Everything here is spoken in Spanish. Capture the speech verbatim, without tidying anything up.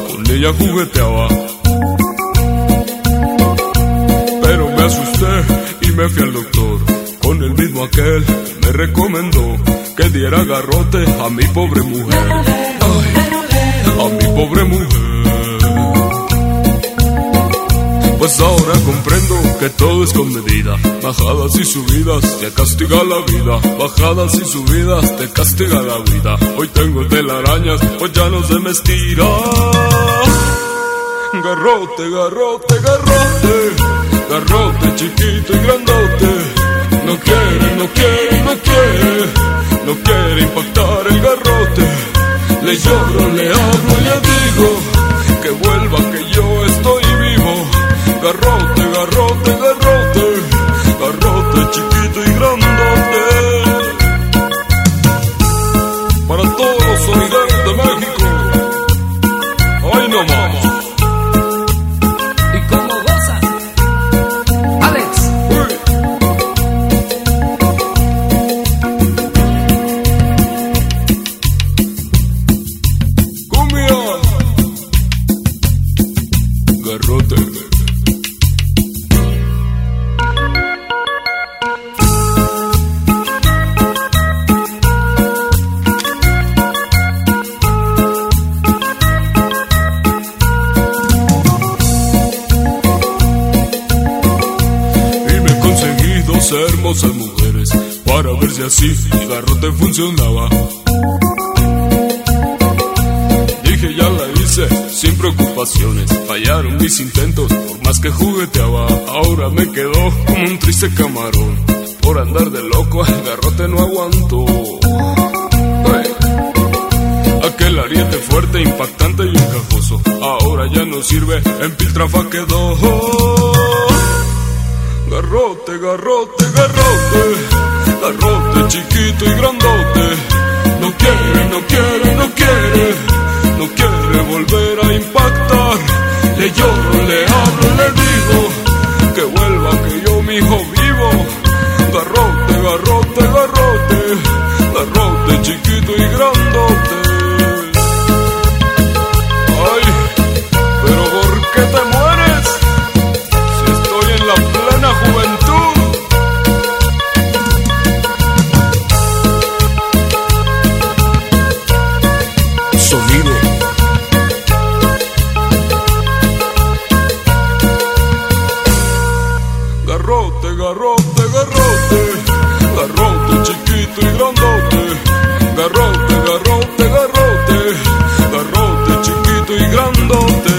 con ella jugueteaba. Pero me asusté y me fui al doctor, con el mismo aquel que me recomendó que diera garrote a mi pobre mujer. Ay, a mi pobre mujer. Pues ahora comprendo que todo es con medida. Bajadas y subidas te castiga la vida. Bajadas y subidas te castiga la vida. Hoy tengo telarañas, pues ya no se me estira. Garrote, garrote, garrote. Garrote chiquito y grandote. No quiere, no quiere, no quiere. No quiere impactar el garrote. Le lloro, le hablo, le digo que vuelva, que yo estoy vivo. Garrote, garrote, garrote, garrote chiquito y grandote. Para todos los solideros de México. Ay, no más. ¿Y cómo goza? Alex. Uy. Cumbia. Garrote. Hermosas mujeres para ver si así mi garrote funcionaba. Dije ya la hice sin preocupaciones, fallaron mis intentos por más que jugueteaba. Ahora me quedó como un triste camarón, por andar de loco el garrote no aguantó. Hey. Aquel ariete fuerte, impactante y encajoso, ahora ya no sirve, en piltrafa quedó. Garrote, garrote, garrote, garrote chiquito y grandote. No quiere, no quiere, no quiere, no quiere volver a impactar. Le lloro, le hablo, le digo que vuelva, que yo mi hijo vivo. Garrote, garrote, garrote, garrote chiquito y grandote. Ay, pero ¿por qué te mueres? Si estoy en la plena juventud. Sonido. Garrote, garrote, garrote, garrote chiquito y grandote. Garrote, garrote, garrote, garrote chiquito y grandote.